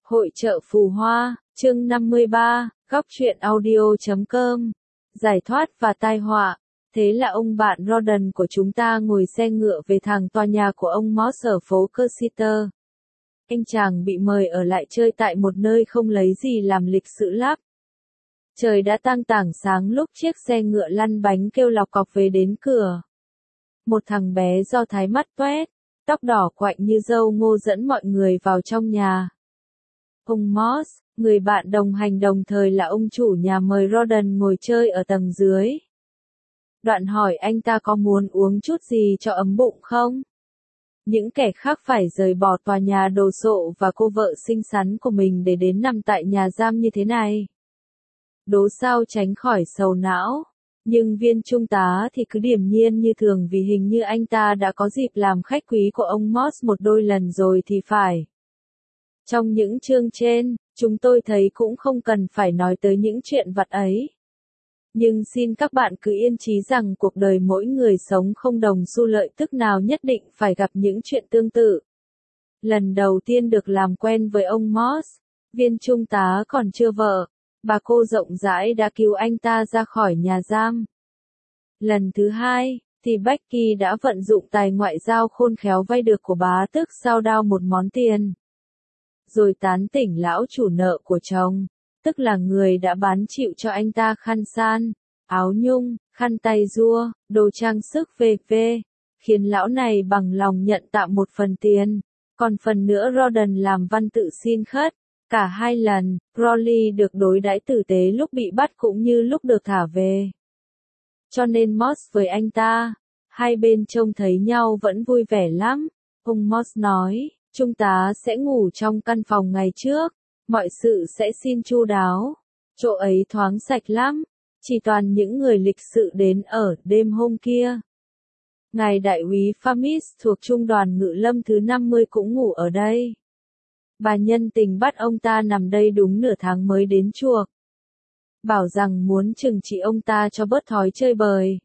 Hội chợ Phù Hoa, chương 53, góc truyện audio.com. Giải thoát và tai họa. Thế là ông bạn Roden của chúng ta ngồi xe ngựa về thẳng tòa nhà của ông Moss ở phố Cursitor. Anh chàng bị mời ở lại chơi tại một nơi không lấy gì làm lịch sự lắm. Trời đã tang tảng sáng lúc chiếc xe ngựa lăn bánh kêu lọc cọc về đến cửa. Một thằng bé do thái mắt toét, tóc đỏ quạnh như dâu ngô dẫn mọi người vào trong nhà. Ông Moss, người bạn đồng hành đồng thời là ông chủ nhà mời Roden ngồi chơi ở tầng dưới. Đoạn hỏi anh ta có muốn uống chút gì cho ấm bụng không? Những kẻ khác phải rời bỏ tòa nhà đồ sộ và cô vợ xinh xắn của mình để đến nằm tại nhà giam như thế này. Đố sao tránh khỏi sầu não. Nhưng viên trung tá thì cứ điềm nhiên như thường vì hình như anh ta đã có dịp làm khách quý của ông Moss một đôi lần rồi thì phải. Trong những chương trên, chúng tôi thấy cũng không cần phải nói tới những chuyện vặt ấy. Nhưng xin các bạn cứ yên trí rằng cuộc đời mỗi người sống không đồng xu lợi tức nào nhất định phải gặp những chuyện tương tự. Lần đầu tiên được làm quen với ông Moss, viên trung tá còn chưa vợ, bà cô rộng rãi đã cứu anh ta ra khỏi nhà giam. Lần thứ hai, thì Becky đã vận dụng tài ngoại giao khôn khéo vay được của bá tước sao đao một món tiền. Rồi tán tỉnh lão chủ nợ của chồng, tức là người đã bán chịu cho anh ta khăn san, áo nhung, khăn tay rua, đồ trang sức v.v. khiến lão này bằng lòng nhận tạm một phần tiền, còn phần nữa Roden làm văn tự xin khất. Cả hai lần, Crowley được đối đãi tử tế lúc bị bắt cũng như lúc được thả về. Cho nên Moss với anh ta, hai bên trông thấy nhau vẫn vui vẻ lắm. Ông Moss nói, chúng ta sẽ ngủ trong căn phòng ngày trước, mọi sự sẽ xin chu đáo. Chỗ ấy thoáng sạch lắm, chỉ toàn những người lịch sự đến ở đêm hôm kia. Ngài đại úy Famis thuộc trung đoàn ngự lâm thứ 50 cũng ngủ ở đây. Bà nhân tình bắt ông ta nằm đây đúng nửa tháng mới đến chuộc. Bảo rằng muốn trừng trị ông ta cho bớt thói chơi bời.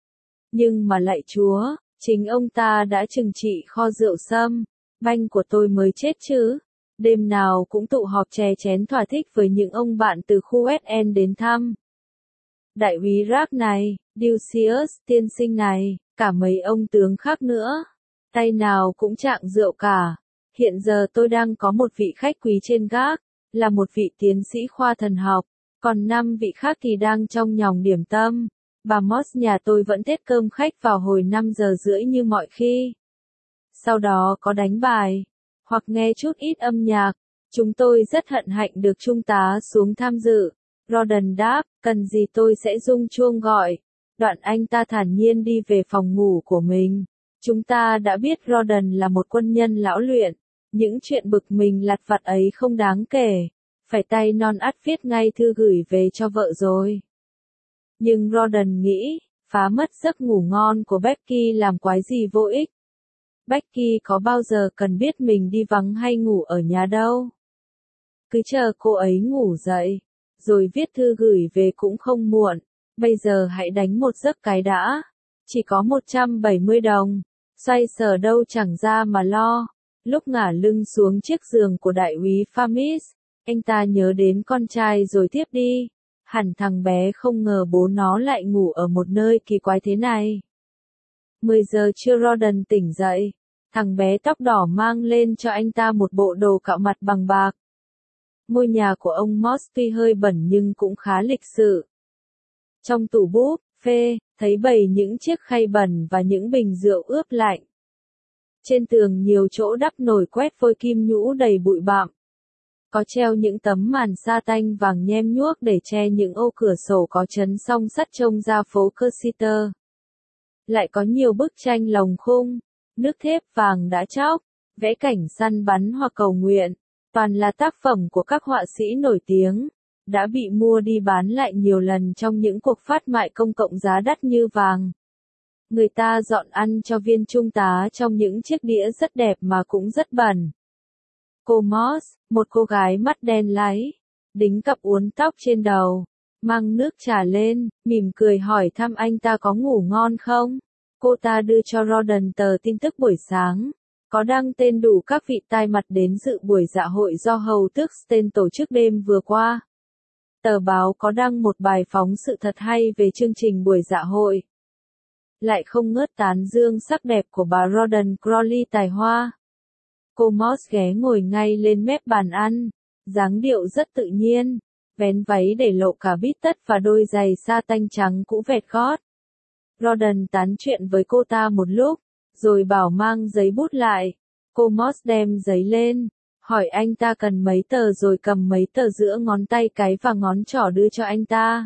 Nhưng mà lạy Chúa, chính ông ta đã trừng trị kho rượu sâm, banh của tôi mới chết chứ. Đêm nào cũng tụ họp chè chén thỏa thích với những ông bạn từ khu SN đến thăm. Đại úy Rack này, Ducius tiên sinh này, cả mấy ông tướng khác nữa. Tay nào cũng trạng rượu cả. Hiện giờ tôi đang có một vị khách quý trên gác, là một vị tiến sĩ khoa thần học, còn 5 vị khác thì đang trong nhòng điểm tâm. Bà Moss nhà tôi vẫn thiết cơm khách vào hồi 5 giờ rưỡi như mọi khi. Sau đó có đánh bài, hoặc nghe chút ít âm nhạc. Chúng tôi rất hân hạnh được trung tá xuống tham dự. Roden đáp, cần gì tôi sẽ rung chuông gọi. Đoạn anh ta thản nhiên đi về phòng ngủ của mình. Chúng ta đã biết Roden là một quân nhân lão luyện. Những chuyện bực mình lặt vặt ấy không đáng kể. Phải tay non ắt viết ngay thư gửi về cho vợ rồi. Nhưng Roden nghĩ, phá mất giấc ngủ ngon của Becky làm quái gì vô ích. Becky có bao giờ cần biết mình đi vắng hay ngủ ở nhà đâu. Cứ chờ cô ấy ngủ dậy, rồi viết thư gửi về cũng không muộn. Bây giờ hãy đánh một giấc cái đã. Chỉ có 170 đồng. Xoay sở đâu chẳng ra mà lo. Lúc ngả lưng xuống chiếc giường của đại úy Famis, anh ta nhớ đến con trai rồi tiếp đi. Hẳn thằng bé không ngờ bố nó lại ngủ ở một nơi kỳ quái thế này. 10 giờ trưa Roden tỉnh dậy. Thằng bé tóc đỏ mang lên cho anh ta một bộ đồ cạo mặt bằng bạc. Ngôi nhà của ông Moss tuy hơi bẩn nhưng cũng khá lịch sự. Trong tủ búp, phê, thấy bày những chiếc khay bẩn và những bình rượu ướp lạnh. Trên tường nhiều chỗ đắp nồi quét vôi kim nhũ đầy bụi bặm. Có treo những tấm màn sa tanh vàng nhem nhuốc để che những ô cửa sổ có chấn song sắt trông ra phố Cursitor. Lại có nhiều bức tranh lồng khung, nước thép vàng đã chóc, vẽ cảnh săn bắn hoặc cầu nguyện. Toàn là tác phẩm của các họa sĩ nổi tiếng, đã bị mua đi bán lại nhiều lần trong những cuộc phát mại công cộng giá đắt như vàng. Người ta dọn ăn cho viên trung tá trong những chiếc đĩa rất đẹp mà cũng rất bẩn. Cô Moss, một cô gái mắt đen láy, đính cặp uốn tóc trên đầu, mang nước trà lên, mỉm cười hỏi thăm anh ta có ngủ ngon không. Cô ta đưa cho Roden tờ tin tức buổi sáng. có đăng tên đủ các vị tai mặt đến dự buổi dạ hội do Hầu tước Sten tổ chức đêm vừa qua. Tờ báo có đăng một bài phóng sự thật hay về chương trình buổi dạ hội. Lại không ngớt tán dương sắc đẹp của bà Rawdon Crawley tài hoa. Cô Moss ghé ngồi ngay lên mép bàn ăn, dáng điệu rất tự nhiên, vén váy để lộ cả bít tất và đôi giày sa tanh trắng cũ vẹt gót. Rawdon tán chuyện với cô ta một lúc, rồi bảo mang giấy bút lại. Cô Moss đem giấy lên, hỏi anh ta cần mấy tờ rồi cầm mấy tờ giữa ngón tay cái và ngón trỏ đưa cho anh ta.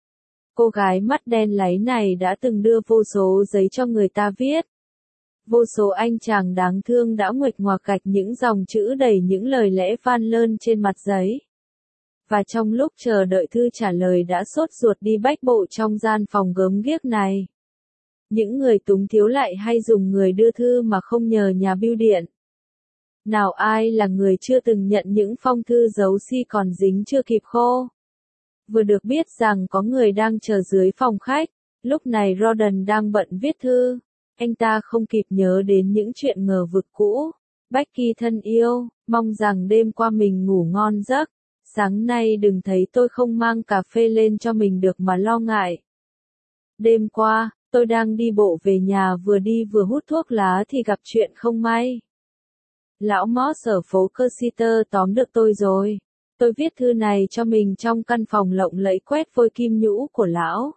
Cô gái mắt đen láy này đã từng đưa vô số giấy cho người ta viết. Vô số anh chàng đáng thương đã nguệch ngoạc gạch những dòng chữ đầy những lời lẽ van lơn trên mặt giấy. Và trong lúc chờ đợi thư trả lời đã sốt ruột đi bách bộ trong gian phòng gớm ghiếc này. Những người túng thiếu lại hay dùng người đưa thư mà không nhờ nhà bưu điện. Nào ai là người chưa từng nhận những phong thư dấu si còn dính chưa kịp khô. Vừa được biết rằng có người đang chờ dưới phòng khách, lúc này Rawdon đang bận viết thư. Anh ta không kịp nhớ đến những chuyện ngờ vực cũ. Becky thân yêu, mong rằng đêm qua mình ngủ ngon giấc. Sáng nay đừng thấy tôi không mang cà phê lên cho mình được mà lo ngại. Đêm qua, tôi đang đi bộ về nhà vừa đi vừa hút thuốc lá thì gặp chuyện không may. Lão Moss ở phố Cursitor tóm được tôi rồi. Tôi viết thư này cho mình trong căn phòng lộng lẫy quét vôi kim nhũ của lão.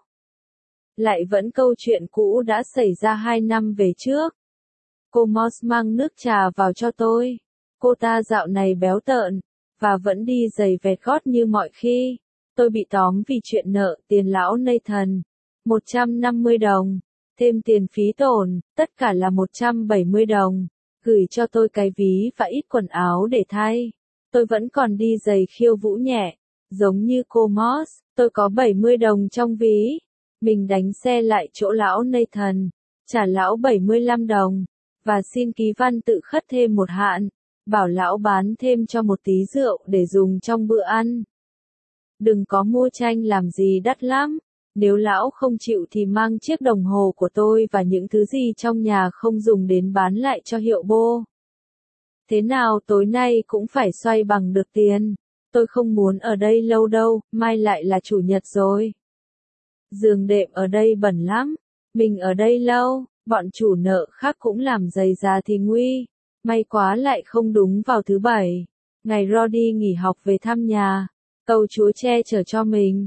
Lại vẫn câu chuyện cũ đã xảy ra 2 năm về trước. Cô Moss mang nước trà vào cho tôi. Cô ta dạo này béo tợn, và vẫn đi giày vẹt gót như mọi khi. Tôi bị tóm vì chuyện nợ tiền lão Nathan. 150 đồng, thêm tiền phí tổn, tất cả là 170 đồng. Gửi cho tôi cái ví và ít quần áo để thay. Tôi vẫn còn đi giày khiêu vũ nhẹ, giống như cô Moss, tôi có 70 đồng trong ví. Mình đánh xe lại chỗ lão Nathan, trả lão 75 đồng, và xin ký văn tự khất thêm một hạn, bảo lão bán thêm cho một tí rượu để dùng trong bữa ăn. Đừng có mua tranh làm gì đắt lắm, nếu lão không chịu thì mang chiếc đồng hồ của tôi và những thứ gì trong nhà không dùng đến bán lại cho hiệu bô. Thế nào tối nay cũng phải xoay bằng được tiền, tôi không muốn ở đây lâu đâu, mai lại là chủ nhật rồi. Giường đệm ở đây bẩn lắm, mình ở đây lâu, bọn chủ nợ khác cũng làm dày già thì nguy, may quá lại không đúng vào thứ bảy. Ngày Roddy nghỉ học về thăm nhà, cầu Chúa che chở cho mình.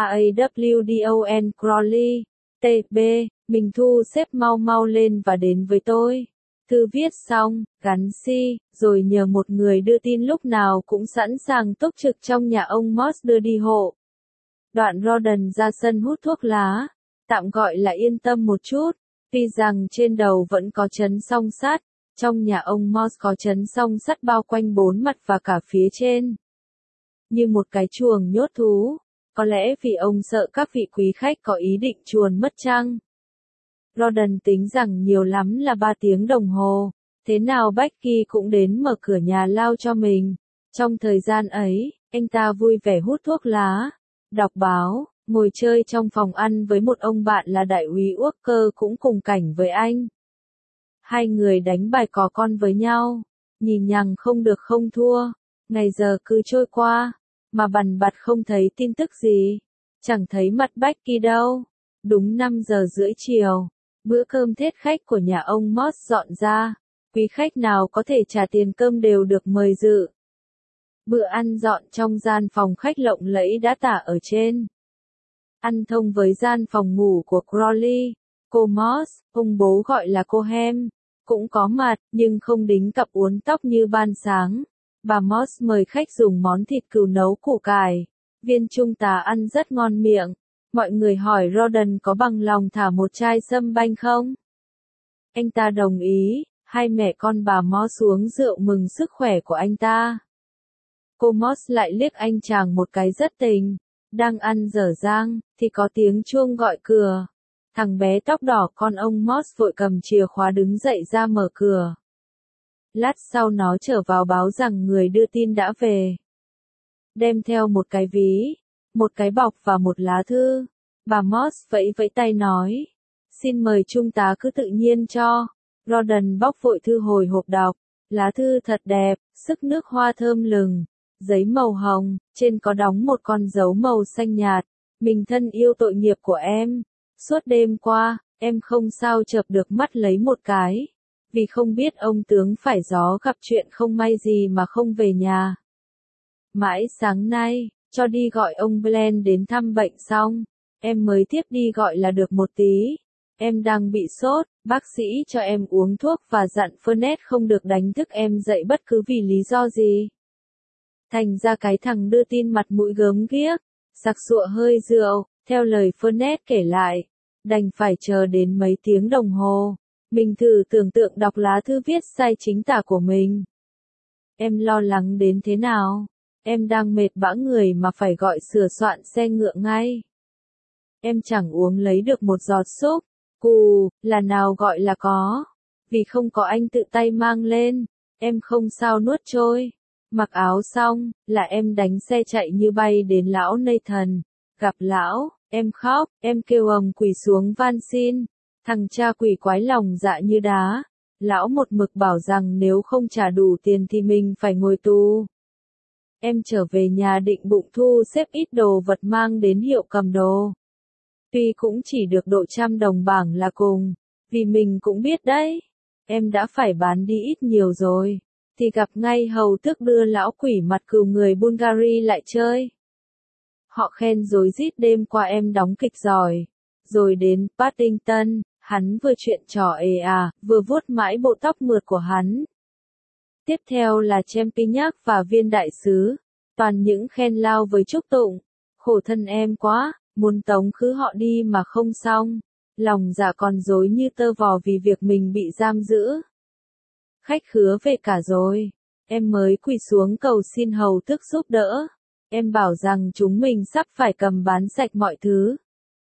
AAWDON Crawley, TB, mình thu xếp mau mau lên và đến với tôi. Thư viết xong, gắn si, rồi nhờ một người đưa tin lúc nào cũng sẵn sàng túc trực trong nhà ông Moss đưa đi hộ. Đoạn Rawdon ra sân hút thuốc lá, tạm gọi là yên tâm một chút, tuy rằng trên đầu vẫn có chấn song sắt, trong nhà ông Moss có chấn song sắt bao quanh 4 mặt và cả phía trên. Như một cái chuồng nhốt thú, có lẽ vì ông sợ các vị quý khách có ý định chuồn mất chăng. Rawdon tính rằng nhiều lắm là 3 tiếng đồng hồ, thế nào Becky cũng đến mở cửa nhà lao cho mình. Trong thời gian ấy, anh ta vui vẻ hút thuốc lá, đọc báo, ngồi chơi trong phòng ăn với một ông bạn là đại úy Walker cũng cùng cảnh với anh. Hai người đánh bài cò con với nhau, nhìn nhằng không được không thua, ngày giờ cứ trôi qua, mà bằn bặt không thấy tin tức gì, chẳng thấy mặt Becky đâu. Đúng 5 giờ rưỡi chiều, bữa cơm thiết khách của nhà ông Moss dọn ra, quý khách nào có thể trả tiền cơm đều được mời dự. Bữa ăn dọn trong gian phòng khách lộng lẫy đã tả ở trên. Ăn thông với gian phòng ngủ của Crawley, cô Moss, ông bố gọi là cô Hem, cũng có mặt, nhưng không đính cặp uốn tóc như ban sáng. Bà Moss mời khách dùng món thịt cừu nấu củ cải. Viên trung tá ăn rất ngon miệng. Mọi người hỏi Rawdon có bằng lòng thả một chai sâm banh không? Anh ta đồng ý, hai mẹ con bà Moss uống rượu mừng sức khỏe của anh ta. Cô Moss lại liếc anh chàng một cái rất tình. Đang ăn dở dang, thì có tiếng chuông gọi cửa. Thằng bé tóc đỏ con ông Moss vội cầm chìa khóa đứng dậy ra mở cửa. Lát sau nó trở vào báo rằng người đưa tin đã về. Đem theo một cái ví, một cái bọc và một lá thư. Bà Moss vẫy vẫy tay nói. Xin mời trung tá cứ tự nhiên cho. Gordon bóc vội thư hồi hộp đọc. Lá thư thật đẹp, sức nước hoa thơm lừng, giấy màu hồng, trên có đóng một con dấu màu xanh nhạt. Mình thân yêu tội nghiệp của em. Suốt đêm qua, em không sao chợp được mắt lấy một cái. Vì không biết ông tướng phải gió gặp chuyện không may gì mà không về nhà. Mãi sáng nay, cho đi gọi ông Glenn đến thăm bệnh xong, em mới tiếp đi gọi là được một tí. Em đang bị sốt, bác sĩ cho em uống thuốc và dặn Fernet không được đánh thức em dậy bất cứ vì lý do gì. Thành ra cái thằng đưa tin mặt mũi gớm ghiếc, sặc sụa hơi rượu, theo lời Fernet kể lại, đành phải chờ đến mấy tiếng đồng hồ. Mình thử tưởng tượng đọc lá thư viết sai chính tả của mình. Em lo lắng đến thế nào? Em đang mệt bã người mà phải gọi sửa soạn xe ngựa ngay. Em chẳng uống lấy được một giọt súp, cù, là nào gọi là có. Vì không có anh tự tay mang lên, em không sao nuốt trôi. Mặc áo xong, là em đánh xe chạy như bay đến lão Nathan. Gặp lão, em khóc, em kêu ầm quỳ xuống van xin. Thằng cha quỷ quái lòng dạ như đá. Lão một mực bảo rằng nếu không trả đủ tiền thì mình phải ngồi tù. Em trở về nhà định bụng thu xếp ít đồ vật mang đến hiệu cầm đồ. Tuy cũng chỉ được độ $100 là cùng, vì mình cũng biết đấy, em đã phải bán đi ít nhiều rồi, thì gặp ngay hầu tước đưa lão quỷ mặt cừu người Bulgari lại chơi. Họ khen rối rít đêm qua em đóng kịch giỏi, rồi đến Paddington, hắn vừa chuyện trò vừa vuốt mãi bộ tóc mượt của hắn. Tiếp theo là Champignac và viên đại sứ, toàn những khen lao với chúc tụng. Khổ thân em quá, muốn tống khứ họ đi mà không xong, lòng dạ còn rối như tơ vò vì việc mình bị giam giữ. Khách khứa về cả rồi, em mới quỳ xuống cầu xin hầu tước giúp đỡ. Em bảo rằng chúng mình sắp phải cầm bán sạch mọi thứ.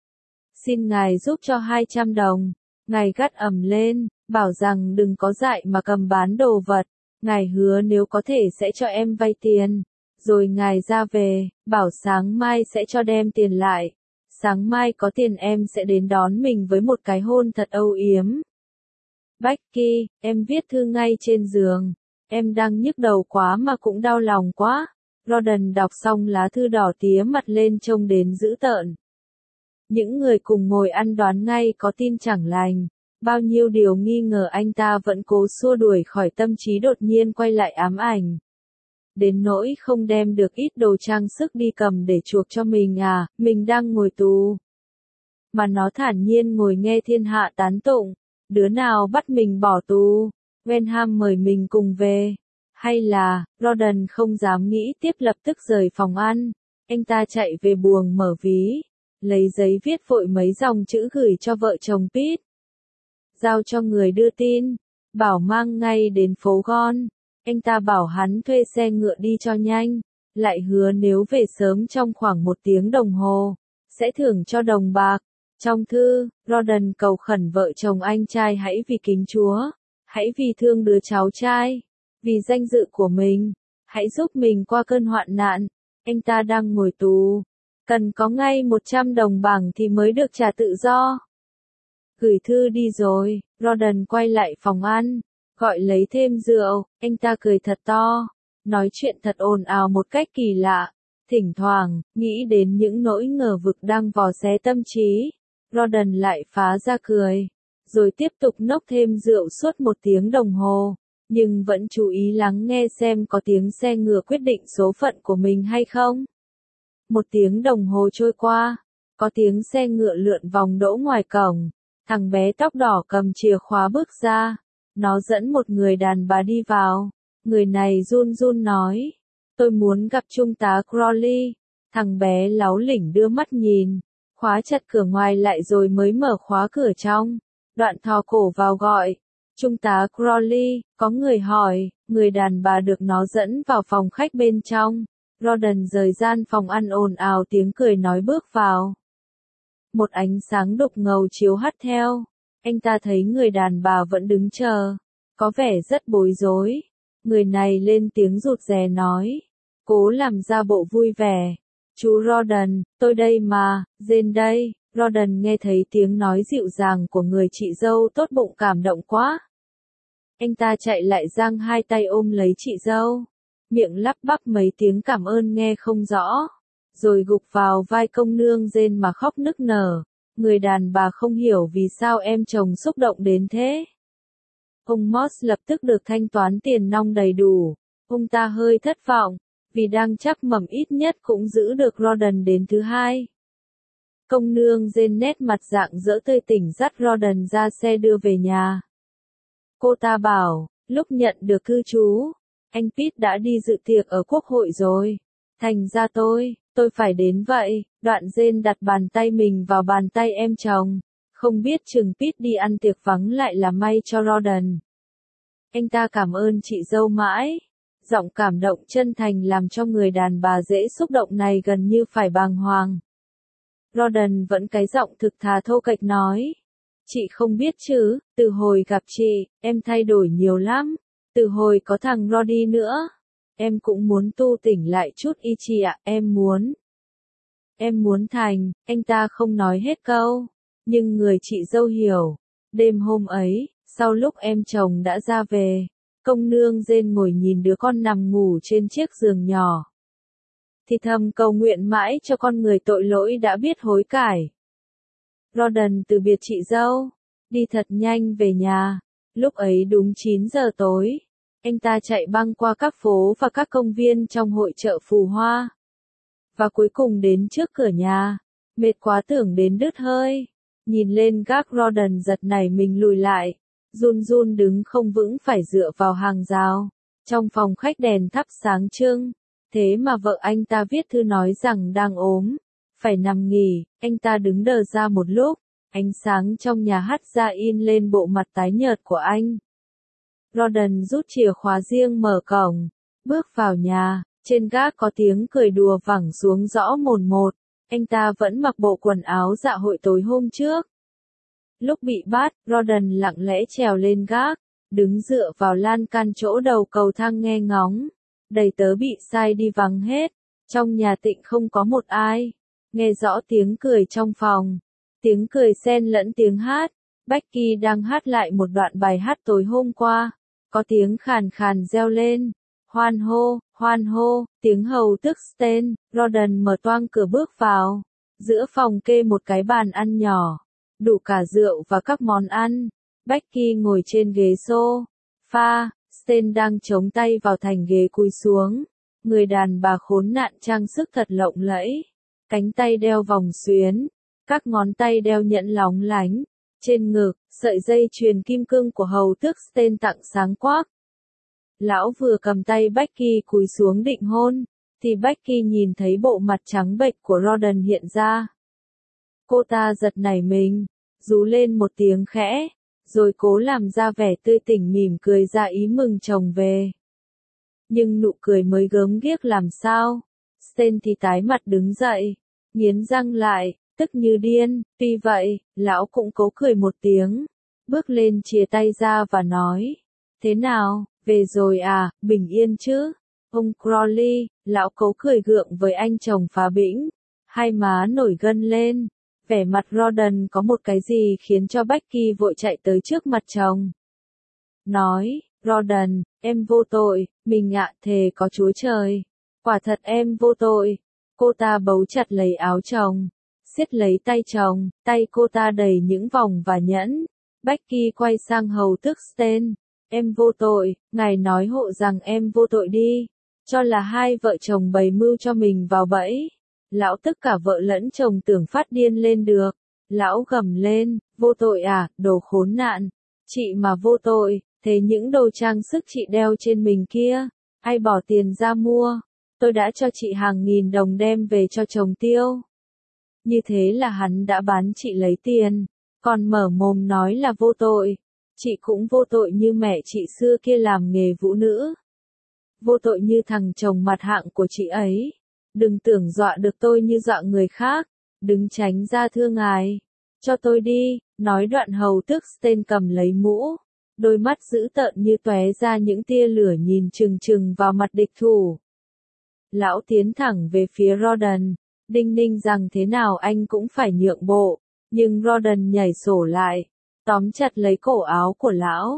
Xin ngài giúp cho $200. Ngài gắt ầm lên, bảo rằng đừng có dại mà cầm bán đồ vật. Ngài hứa nếu có thể sẽ cho em vay tiền. Rồi ngài ra về, bảo sáng mai sẽ cho đem tiền lại. Sáng mai có tiền em sẽ đến đón mình với một cái hôn thật âu yếm. Becky, em viết thư ngay trên giường. Em đang nhức đầu quá mà cũng đau lòng quá. Gordon đọc xong lá thư đỏ tía mặt lên trông đến dữ tợn. Những người cùng ngồi ăn đoán ngay có tin chẳng lành. Bao nhiêu điều nghi ngờ anh ta vẫn cố xua đuổi khỏi tâm trí đột nhiên quay lại ám ảnh. Đến nỗi không đem được ít đồ trang sức đi cầm để chuộc cho mình à, mình đang ngồi tù. Mà nó thản nhiên ngồi nghe thiên hạ tán tụng, đứa nào bắt mình bỏ tù, Wenham mời mình cùng về. Hay là, Gordon không dám nghĩ tiếp lập tức rời phòng ăn, anh ta chạy về buồng mở ví, lấy giấy viết vội mấy dòng chữ gửi cho vợ chồng Pete. Giao cho người đưa tin, bảo mang ngay đến phố Gon. Anh ta bảo hắn thuê xe ngựa đi cho nhanh, lại hứa nếu về sớm trong khoảng 1 tiếng đồng hồ, sẽ thưởng cho đồng bạc. Trong thư, Gordon cầu khẩn vợ chồng anh trai hãy vì kính Chúa, hãy vì thương đứa cháu trai, vì danh dự của mình, hãy giúp mình qua cơn hoạn nạn. Anh ta đang ngồi tù, cần có ngay $100 thì mới được trả tự do. Gửi thư đi rồi, Gordon quay lại phòng ăn, gọi lấy thêm rượu, anh ta cười thật to, nói chuyện thật ồn ào một cách kỳ lạ, thỉnh thoảng, nghĩ đến những nỗi ngờ vực đang vò xé tâm trí, Gordon lại phá ra cười, rồi tiếp tục nốc thêm rượu suốt 1 tiếng đồng hồ, nhưng vẫn chú ý lắng nghe xem có tiếng xe ngựa quyết định số phận của mình hay không. 1 tiếng đồng hồ trôi qua, có tiếng xe ngựa lượn vòng đỗ ngoài cổng, thằng bé tóc đỏ cầm chìa khóa bước ra. Nó dẫn một người đàn bà đi vào. Người này run run nói, tôi muốn gặp Trung tá Crowley. Thằng bé láu lỉnh đưa mắt nhìn, khóa chặt cửa ngoài lại rồi mới mở khóa cửa trong. Đoạn thò cổ vào gọi, Trung tá Crowley, có người hỏi, người đàn bà được nó dẫn vào phòng khách bên trong. Gordon rời gian phòng ăn ồn ào tiếng cười nói bước vào. Một ánh sáng đục ngầu chiếu hắt theo. Anh ta thấy người đàn bà vẫn đứng chờ, có vẻ rất bối rối. Người này lên tiếng rụt rè nói, cố làm ra bộ vui vẻ. Chú Gordon, tôi đây mà, Jane đây. Gordon nghe thấy tiếng nói dịu dàng của người chị dâu tốt bụng cảm động quá. Anh ta chạy lại giang hai tay ôm lấy chị dâu, miệng lắp bắp mấy tiếng cảm ơn nghe không rõ, rồi gục vào vai công nương rên mà khóc nức nở. Người đàn bà không hiểu vì sao em chồng xúc động đến thế. Ông Moss lập tức được thanh toán tiền nong đầy đủ. Ông ta hơi thất vọng, vì đang chắc mẩm ít nhất cũng giữ được Rawdon đến thứ hai. Công nương rên nét mặt rạng rỡ tươi tỉnh dắt Rawdon ra xe đưa về nhà. Cô ta bảo, lúc nhận được cư trú, anh Pete đã đi dự tiệc ở quốc hội rồi. Thành ra tôi phải đến vậy. Đoạn rên đặt bàn tay mình vào bàn tay em chồng. Không biết chừng Pete đi ăn tiệc vắng lại là may cho Rawdon. Anh ta cảm ơn chị dâu mãi. Giọng cảm động chân thành làm cho người đàn bà dễ xúc động này gần như phải bàng hoàng. Rawdon vẫn cái giọng thực thà thô kệch nói. Chị không biết chứ, từ hồi gặp chị, em thay đổi nhiều lắm. Từ hồi có thằng Roddy nữa. Em cũng muốn tu tỉnh lại chút ý chị ạ, em muốn thành, anh ta không nói hết câu. Nhưng người chị dâu hiểu. Đêm hôm ấy, sau lúc em chồng đã ra về, công nương rên ngồi nhìn đứa con nằm ngủ trên chiếc giường nhỏ. Thì thầm cầu nguyện mãi cho con người tội lỗi đã biết hối cải. Rawdon từ biệt chị dâu, đi thật nhanh về nhà. Lúc ấy đúng 9 giờ tối, anh ta chạy băng qua các phố và các công viên trong hội chợ phù hoa. Và cuối cùng đến trước cửa nhà, mệt quá tưởng đến đứt hơi. Nhìn lên gác Rawdon giật nảy mình lùi lại, run run đứng không vững phải dựa vào hàng rào. Trong phòng khách đèn thắp sáng trưng, thế mà vợ anh ta viết thư nói rằng đang ốm, phải nằm nghỉ. Anh ta đứng đờ ra một lúc, ánh sáng trong nhà hắt ra in lên bộ mặt tái nhợt của anh. Rawdon rút chìa khóa riêng mở cổng, bước vào nhà, trên gác có tiếng cười đùa vẳng xuống rõ mồn một. Anh ta vẫn mặc bộ quần áo dạ hội tối hôm trước. Lúc bị bắt, Rawdon lặng lẽ trèo lên gác, đứng dựa vào lan can chỗ đầu cầu thang nghe ngóng. Đầy tớ bị sai đi vắng hết, trong nhà tịnh không có một ai. Nghe rõ tiếng cười trong phòng, tiếng cười xen lẫn tiếng hát. Becky đang hát lại một đoạn bài hát tối hôm qua, có tiếng khàn khàn reo lên. Hoan hô, tiếng hầu tức Stan. Rawdon mở toang cửa bước vào. Giữa phòng kê một cái bàn ăn nhỏ, đủ cả rượu và các món ăn. Becky ngồi trên ghế sofa, Stan đang chống tay vào thành ghế cúi xuống. Người đàn bà khốn nạn trang sức thật lộng lẫy. Cánh tay đeo vòng xuyến, các ngón tay đeo nhẫn lóng lánh. Trên ngực, sợi dây chuyền kim cương của hầu tước Stan tặng sáng quắc. Lão vừa cầm tay Becky cúi xuống định hôn, thì Becky nhìn thấy bộ mặt trắng bệch của Rawdon hiện ra. Cô ta giật nảy mình, rú lên một tiếng khẽ, rồi cố làm ra vẻ tươi tỉnh mỉm cười ra ý mừng chồng về. Nhưng nụ cười mới gớm ghiếc làm sao, Stan thì tái mặt đứng dậy, nghiến răng lại, tức như điên. Tuy vậy, lão cũng cố cười một tiếng, bước lên chìa tay ra và nói, thế nào, về rồi à, bình yên chứ? Ông Crowley, lão cố cười gượng với anh chồng phá bĩnh, hai má nổi gân lên. Vẻ mặt Rawdon có một cái gì khiến cho Becky vội chạy tới trước mặt chồng. Nói, Rawdon, em vô tội, mình ạ, thề có Chúa Trời. Quả thật em vô tội. Cô ta bấu chặt lấy áo chồng, siết lấy tay chồng, tay cô ta đầy những vòng và nhẫn. Becky quay sang hầu tước Stan. Em vô tội, ngài nói hộ rằng em vô tội đi. Cho là hai vợ chồng bày mưu cho mình vào bẫy. Lão tức cả vợ lẫn chồng tưởng phát điên lên được. Lão gầm lên, vô tội à, đồ khốn nạn. Chị mà vô tội, thế những đồ trang sức chị đeo trên mình kia, ai bỏ tiền ra mua? Tôi đã cho chị hàng nghìn đồng đem về cho chồng tiêu. Như thế là hắn đã bán chị lấy tiền, còn mở mồm nói là vô tội. Chị cũng vô tội như mẹ chị xưa kia làm nghề vũ nữ. Vô tội như thằng chồng mặt hạng của chị ấy. Đừng tưởng dọa được tôi như dọa người khác. Đứng tránh ra thưa ngài. Cho tôi đi. Nói đoạn hầu tước Stan cầm lấy mũ. Đôi mắt dữ tợn như tóe ra những tia lửa nhìn chừng chừng vào mặt địch thủ. Lão tiến thẳng về phía Rawdon, đinh ninh rằng thế nào anh cũng phải nhượng bộ. Nhưng Rawdon nhảy sổ lại, tóm chặt lấy cổ áo của lão.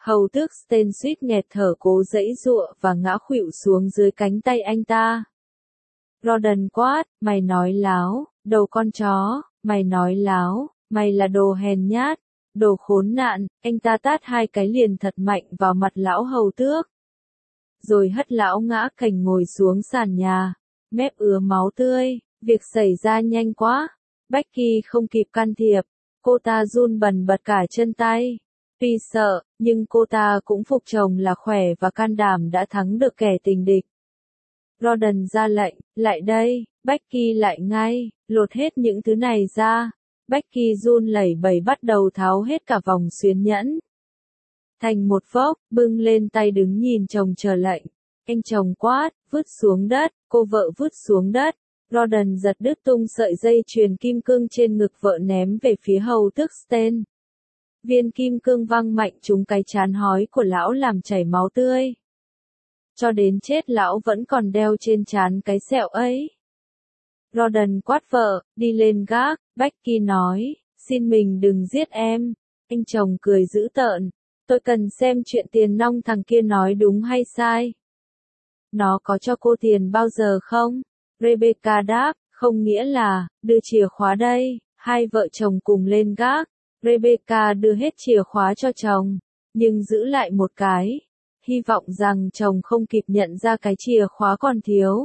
Hầu tước Sten suýt nghẹt thở cố giãy giụa và ngã khuỵu xuống dưới cánh tay anh ta. Rawdon quát, mày nói láo, đầu con chó, mày nói láo, mày là đồ hèn nhát, đồ khốn nạn, anh ta tát 2 cái liền thật mạnh vào mặt lão hầu tước. Rồi hất lão ngã cành ngồi xuống sàn nhà, mép ứa máu tươi, việc xảy ra nhanh quá. Becky không kịp can thiệp, cô ta run bần bật cả chân tay. Tuy sợ, nhưng cô ta cũng phục chồng là khỏe và can đảm đã thắng được kẻ tình địch. Rawdon ra lệnh, lại đây, Becky lại ngay, lột hết những thứ này ra. Becky run lẩy bẩy bắt đầu tháo hết cả vòng xuyến nhẫn. Thành một vốc, bưng lên tay đứng nhìn chồng chờ lệnh. Anh chồng quát, vứt xuống đất, cô vợ vứt xuống đất. Rawdon giật đứt tung sợi dây chuyền kim cương trên ngực vợ ném về phía hầu tước Sten. Viên kim cương văng mạnh trúng cái trán hói của lão làm chảy máu tươi. Cho đến chết lão vẫn còn đeo trên trán cái sẹo ấy. Rawdon quát vợ, đi lên gác, Becky nói, xin mình đừng giết em. Anh chồng cười dữ tợn, tôi cần xem chuyện tiền nong thằng kia nói đúng hay sai. Nó có cho cô tiền bao giờ không? Rebecca đáp, không nghĩa là, đưa chìa khóa đây. Hai vợ chồng cùng lên gác. Rebecca đưa hết chìa khóa cho chồng, nhưng giữ lại một cái. Hy vọng rằng chồng không kịp nhận ra cái chìa khóa còn thiếu.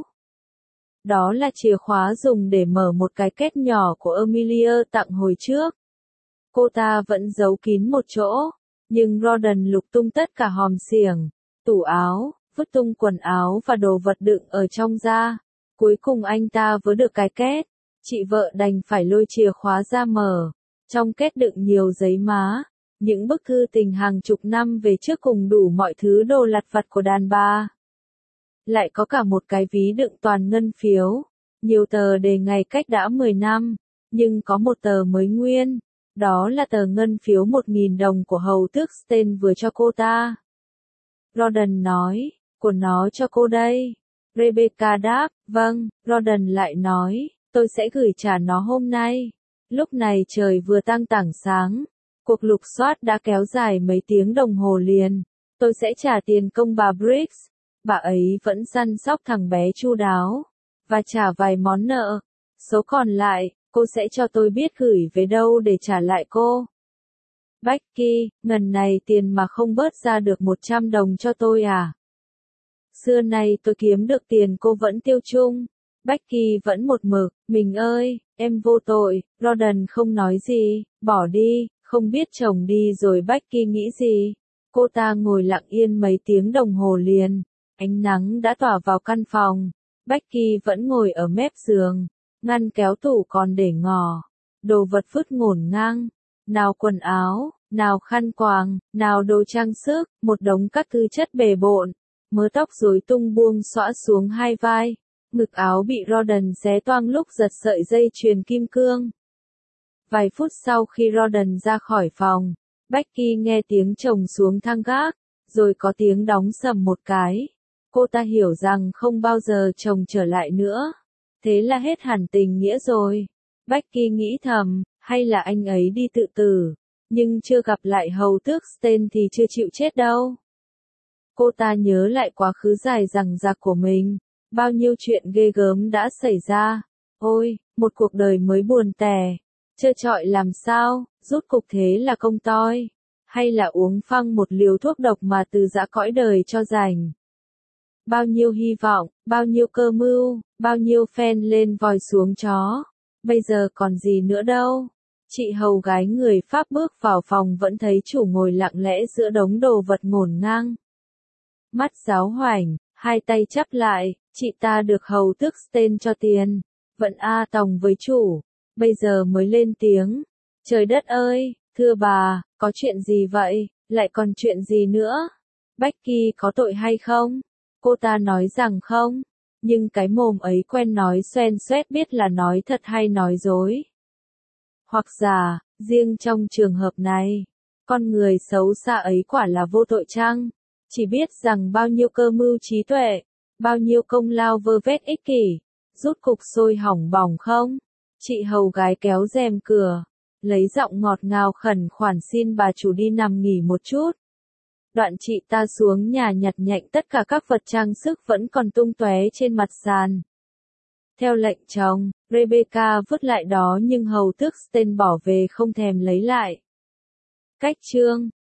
Đó là chìa khóa dùng để mở một cái két nhỏ của Amelia tặng hồi trước. Cô ta vẫn giấu kín một chỗ, nhưng Rawdon lục tung tất cả hòm xiềng, tủ áo, vứt tung quần áo và đồ vật đựng ở trong ra. Cuối cùng anh ta vớ được cái két, chị vợ đành phải lôi chìa khóa ra mở. Trong két đựng nhiều giấy má, những bức thư tình hàng chục năm về trước cùng đủ mọi thứ đồ lặt vặt của đàn bà. Lại có cả một cái ví đựng toàn ngân phiếu, nhiều tờ đề ngày cách đã 10 năm, nhưng có một tờ mới nguyên, đó là tờ ngân phiếu 1.000 đồng của hầu tước Sten vừa cho cô ta. Rawdon nói, của nó cho cô đây. Rebecca đáp, vâng. Rawdon lại nói, tôi sẽ gửi trả nó hôm nay. Lúc này trời vừa tang tảng sáng, cuộc lục soát đã kéo dài mấy tiếng đồng hồ liền. Tôi sẽ trả tiền công bà Briggs, bà ấy vẫn săn sóc thằng bé chu đáo, và trả vài món nợ. Số còn lại, cô sẽ cho tôi biết gửi về đâu để trả lại cô. Becky, ngần này tiền mà không bớt ra được 100 đồng cho tôi à? Xưa nay tôi kiếm được tiền cô vẫn tiêu chung. Becky vẫn một mực, mình ơi, em vô tội. Rawdon không nói gì, bỏ đi, không biết chồng đi rồi Becky nghĩ gì. Cô ta ngồi lặng yên mấy tiếng đồng hồ liền, ánh nắng đã tỏa vào căn phòng. Becky vẫn ngồi ở mép giường, ngăn kéo tủ còn để ngỏ, đồ vật vứt ngổn ngang, nào quần áo, nào khăn quàng, nào đồ trang sức, một đống các thứ chất bề bộn, mớ tóc rối tung buông xõa xuống hai vai. Ngực áo bị Rawdon xé toang lúc giật sợi dây chuyền kim cương. Vài phút sau khi Rawdon ra khỏi phòng, Becky nghe tiếng chồng xuống thang gác, rồi có tiếng đóng sầm một cái. Cô ta hiểu rằng không bao giờ chồng trở lại nữa. Thế là hết hẳn tình nghĩa rồi. Becky nghĩ thầm, hay là anh ấy đi tự tử, nhưng chưa gặp lại hầu tước Sten thì chưa chịu chết đâu. Cô ta nhớ lại quá khứ dài dằng dặc của mình. Bao nhiêu chuyện ghê gớm đã xảy ra. Ôi, một cuộc đời mới buồn tẻ. Trơ trọi làm sao, rút cục thế là công toi. Hay là uống phăng một liều thuốc độc mà từ giã cõi đời cho rảnh. Bao nhiêu hy vọng, bao nhiêu cơ mưu, bao nhiêu phen lên vòi xuống chó. Bây giờ còn gì nữa đâu. Chị hầu gái người Pháp bước vào phòng vẫn thấy chủ ngồi lặng lẽ giữa đống đồ vật ngổn ngang. Mắt giáo hoảnh, hai tay chắp lại, chị ta được hầu tước Sten cho tiền, vẫn tòng với chủ, bây giờ mới lên tiếng. Trời đất ơi, thưa bà, có chuyện gì vậy, lại còn chuyện gì nữa? Becky có tội hay không? Cô ta nói rằng không, nhưng cái mồm ấy quen nói xoen xoét biết là nói thật hay nói dối. Hoặc giả, riêng trong trường hợp này, con người xấu xa ấy quả là vô tội chăng? Chỉ biết rằng bao nhiêu cơ mưu trí tuệ, bao nhiêu công lao vơ vét ích kỷ, rút cục sôi hỏng bỏng không? Chị hầu gái kéo rèm cửa, lấy giọng ngọt ngào khẩn khoản xin bà chủ đi nằm nghỉ một chút. Đoạn chị ta xuống nhà nhặt nhạnh tất cả các vật trang sức vẫn còn tung tóe trên mặt sàn. Theo lệnh chồng, Rebecca vứt lại đó nhưng hầu tước Stein bỏ về không thèm lấy lại. Cách chương